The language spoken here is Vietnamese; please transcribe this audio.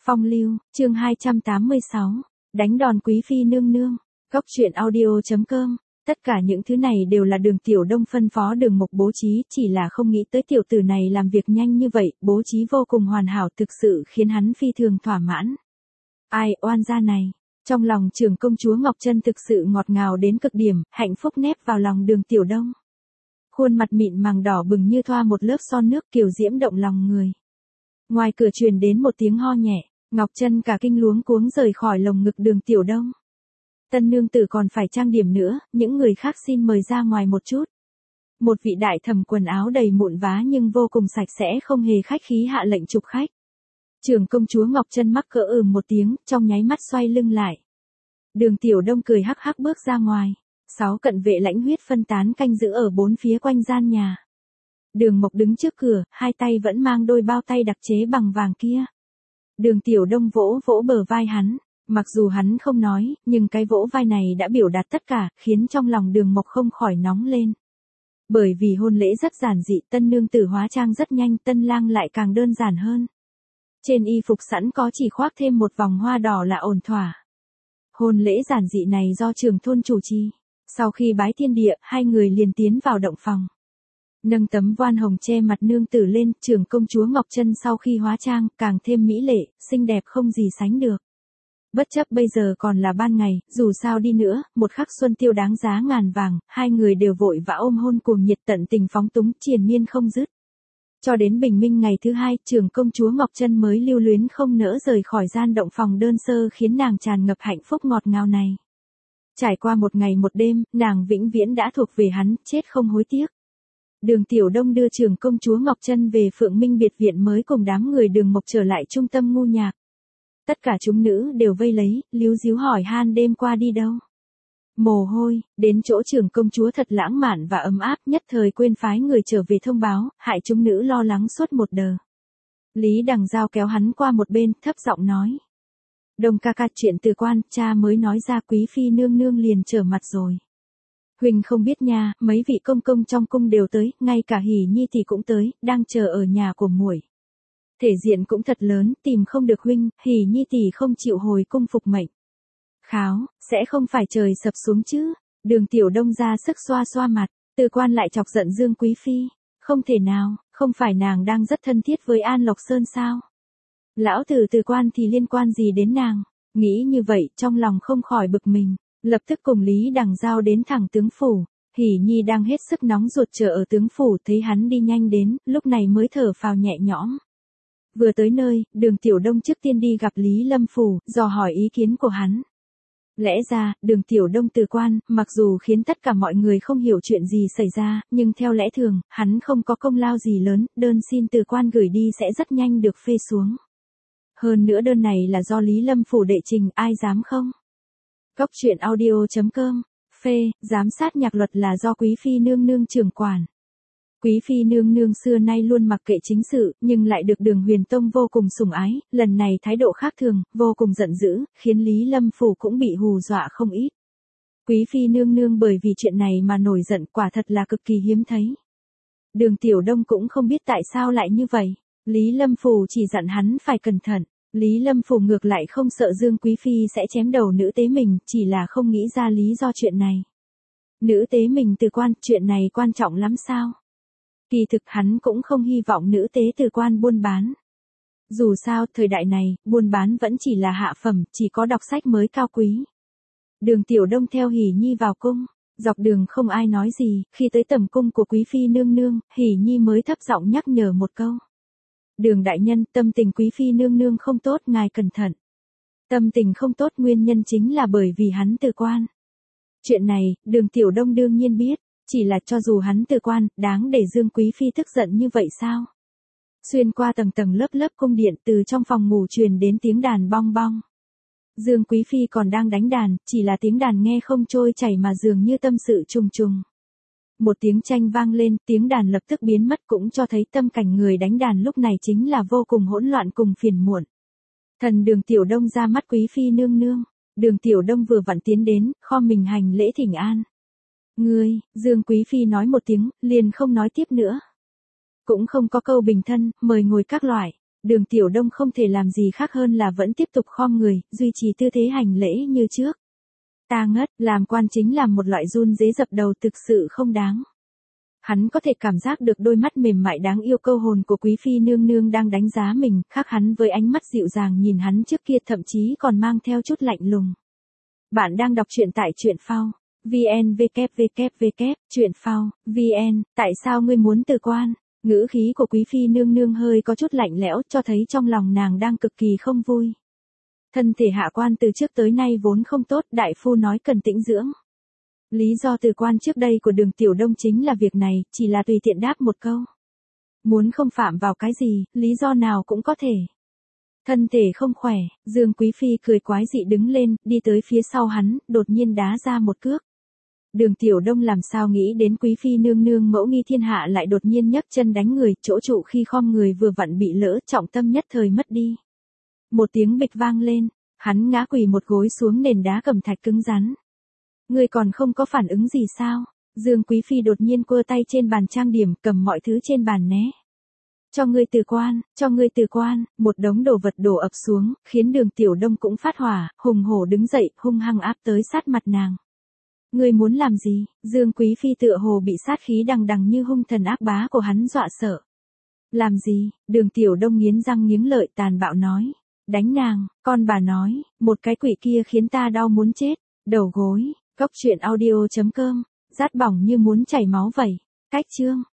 Phong lưu, chương 286. Đánh đòn quý phi nương nương. Góc truyện audio.com. Tất cả những thứ này đều là Đường Tiểu Đông phân phó Đường Mộc bố trí, chỉ là không nghĩ tới tiểu tử này làm việc nhanh như vậy, bố trí vô cùng hoàn hảo, thực sự khiến hắn phi thường thỏa mãn. Ai oan gia này. Trong lòng trưởng công chúa Ngọc Trân thực sự ngọt ngào đến cực điểm, hạnh phúc nép vào lòng Đường Tiểu Đông. Khuôn mặt mịn màng đỏ bừng như thoa một lớp son nước, kiều diễm động lòng người. Ngoài cửa truyền đến một tiếng ho nhẹ, Ngọc Trân cả kinh luống cuống rời khỏi lồng ngực Đường Tiểu Đông. Tân nương tử còn phải trang điểm nữa, những người khác xin mời ra ngoài một chút. Một vị đại thẩm quần áo đầy mụn vá nhưng vô cùng sạch sẽ không hề khách khí hạ lệnh chụp khách. Trưởng công chúa Ngọc Trân mắc cỡ một tiếng, trong nháy mắt xoay lưng lại. Đường Tiểu Đông cười hắc hắc bước ra ngoài. 6 cận vệ lãnh huyết phân tán canh giữ ở bốn phía quanh gian nhà. Đường Mộc đứng trước cửa, hai tay vẫn mang đôi bao tay đặc chế bằng vàng kia. Đường Tiểu Đông vỗ vỗ bờ vai hắn, mặc dù hắn không nói, nhưng cái vỗ vai này đã biểu đạt tất cả, khiến trong lòng Đường Mộc không khỏi nóng lên. Bởi vì hôn lễ rất giản dị, tân nương tử hóa trang rất nhanh, tân lang lại càng đơn giản hơn. Trên y phục sẵn có chỉ khoác thêm một vòng hoa đỏ là ổn thỏa. Hôn lễ giản dị này do trưởng thôn chủ trì. Sau khi bái thiên địa, hai người liền tiến vào động phòng. Nâng tấm voan hồng che mặt nương tử lên, trưởng công chúa Ngọc Trân sau khi hóa trang, càng thêm mỹ lệ, xinh đẹp không gì sánh được. Bất chấp bây giờ còn là ban ngày, dù sao đi nữa, một khắc xuân tiêu đáng giá ngàn vàng, hai người đều vội vã ôm hôn cuồng nhiệt tận tình phóng túng, triền miên không dứt. Cho đến bình minh ngày thứ hai, trưởng công chúa Ngọc Trân mới lưu luyến không nỡ rời khỏi gian động phòng đơn sơ khiến nàng tràn ngập hạnh phúc ngọt ngào này. Trải qua một ngày một đêm, nàng vĩnh viễn đã thuộc về hắn, chết không hối tiếc. Đường Tiểu Đông đưa trưởng công chúa Ngọc Trân về Phượng Minh biệt viện mới cùng đám người Đường Mộc trở lại trung tâm ngu nhạc. Tất cả chúng nữ đều vây lấy, líu díu hỏi han đêm qua đi đâu. Mồ hôi, đến chỗ trưởng công chúa thật lãng mạn và ấm áp, nhất thời quên phái người trở về thông báo, hại chúng nữ lo lắng suốt một đờ. Lý Đằng Giao kéo hắn qua một bên, thấp giọng nói. Đông ca ca, chuyện Từ Quan, cha mới nói ra, quý phi nương nương liền trở mặt rồi. Huỳnh không biết nha, mấy vị công công trong cung đều tới, ngay cả Hỉ Nhi thì cũng tới, đang chờ ở nhà của muội. Thể diện cũng thật lớn, tìm không được huynh, Hỉ Nhi tỷ không chịu hồi cung phục mệnh. Kháo, sẽ không phải trời sập xuống chứ? Đường Tiểu Đông ra sức xoa xoa mặt, Từ Quan lại chọc giận Dương quý phi. Không thể nào, không phải nàng đang rất thân thiết với An Lộc Sơn sao? Lão tử Từ Quan thì liên quan gì đến nàng? Nghĩ như vậy, trong lòng không khỏi bực mình, lập tức cùng Lý Đằng Giao đến thẳng tướng phủ. Hỉ Nhi đang hết sức nóng ruột chờ ở tướng phủ, thấy hắn đi nhanh đến, lúc này mới thở phào nhẹ nhõm. Vừa tới nơi, Đường Tiểu Đông trước tiên đi gặp Lý Lâm Phủ, dò hỏi ý kiến của hắn. Lẽ ra, Đường Tiểu Đông Từ Quan, mặc dù khiến tất cả mọi người không hiểu chuyện gì xảy ra, nhưng theo lẽ thường, hắn không có công lao gì lớn, đơn xin Từ Quan gửi đi sẽ rất nhanh được phê xuống. Hơn nữa đơn này là do Lý Lâm Phủ đệ trình, ai dám không? Góc truyện audio.com. Phê, giám sát nhạc luật là do quý phi nương nương trưởng quản. Quý phi nương nương xưa nay luôn mặc kệ chính sự, nhưng lại được Đường Huyền Tông vô cùng sủng ái, lần này thái độ khác thường, vô cùng giận dữ, khiến Lý Lâm Phủ cũng bị hù dọa không ít. Quý phi nương nương bởi vì chuyện này mà nổi giận, quả thật là cực kỳ hiếm thấy. Đường Tiểu Đông cũng không biết tại sao lại như vậy, Lý Lâm Phủ chỉ dặn hắn phải cẩn thận. Lý Lâm Phủ ngược lại không sợ Dương quý phi sẽ chém đầu nữ tế mình, chỉ là không nghĩ ra lý do chuyện này. Nữ tế mình Từ Quan, chuyện này quan trọng lắm sao? Kỳ thực hắn cũng không hy vọng nữ tế Từ Quan buôn bán. Dù sao, thời đại này, buôn bán vẫn chỉ là hạ phẩm, chỉ có đọc sách mới cao quý. Đường Tiểu Đông theo Hỉ Nhi vào cung, dọc đường không ai nói gì, khi tới tầm cung của quý phi nương nương, Hỉ Nhi mới thấp giọng nhắc nhở một câu. Đường đại nhân, tâm tình quý phi nương nương không tốt, ngài cẩn thận. Tâm tình không tốt nguyên nhân chính là bởi vì hắn Từ Quan. Chuyện này, Đường Tiểu Đông đương nhiên biết, chỉ là cho dù hắn Từ Quan, đáng để Dương quý phi tức giận như vậy sao? Xuyên qua tầng tầng lớp lớp cung điện, từ trong phòng ngủ truyền đến tiếng đàn bong bong. Dương quý phi còn đang đánh đàn, chỉ là tiếng đàn nghe không trôi chảy mà dường như tâm sự trùng trùng. Một tiếng tranh vang lên, tiếng đàn lập tức biến mất, cũng cho thấy tâm cảnh người đánh đàn lúc này chính là vô cùng hỗn loạn cùng phiền muộn. Thần Đường Tiểu Đông ra mắt quý phi nương nương. Đường Tiểu Đông vừa vặn tiến đến, khom mình hành lễ thỉnh an. Ngươi, Dương quý phi nói một tiếng, liền không nói tiếp nữa. Cũng không có câu bình thân, mời ngồi các loại. Đường Tiểu Đông không thể làm gì khác hơn là vẫn tiếp tục khom người, duy trì tư thế hành lễ như trước. Ta ngất, làm quan chính là một loại run rế dập đầu thực sự không đáng. Hắn có thể cảm giác được đôi mắt mềm mại đáng yêu câu hồn của quý phi nương nương đang đánh giá mình, khác hắn với ánh mắt dịu dàng nhìn hắn trước kia thậm chí còn mang theo chút lạnh lùng. Bạn đang đọc truyện tại truyện phao. VN www. Truyện phao, VN, tại sao ngươi muốn từ quan? Ngữ khí của quý phi nương nương hơi có chút lạnh lẽo cho thấy trong lòng nàng đang cực kỳ không vui. Thân thể hạ quan từ trước tới nay vốn không tốt, đại phu nói cần tĩnh dưỡng. Lý do từ quan trước đây của Đường Tiểu Đông chính là việc này, chỉ là tùy tiện đáp một câu. Muốn không phạm vào cái gì, lý do nào cũng có thể. Thân thể không khỏe, Dương Quý Phi cười quái dị đứng lên, đi tới phía sau hắn, đột nhiên đá ra một cước. Đường Tiểu Đông làm sao nghĩ đến Quý Phi nương nương mẫu nghi thiên hạ lại đột nhiên nhấc chân đánh người, chỗ trụ khi khom người vừa vặn bị lỡ, trọng tâm nhất thời mất đi. Một tiếng bịch vang lên, hắn ngã quỳ một gối xuống nền đá cẩm thạch cứng rắn. Ngươi còn không có phản ứng gì sao? Dương Quý Phi đột nhiên quơ tay trên bàn trang điểm, cầm mọi thứ trên bàn né. Cho ngươi từ quan, một đống đồ vật đổ ập xuống, khiến Đường Tiểu Đông cũng phát hỏa, hùng hổ đứng dậy, hung hăng áp tới sát mặt nàng. Ngươi muốn làm gì? Dương Quý Phi tựa hồ bị sát khí đằng đằng như hung thần ác bá của hắn dọa sợ. Làm gì? Đường Tiểu Đông nghiến răng nghiến lợi tàn bạo nói. Đánh nàng, con bà nói, một cái quỷ kia khiến ta đau muốn chết. Đầu gối, Cốc truyện audio.com, rát bỏng như muốn chảy máu vậy. Cách chương.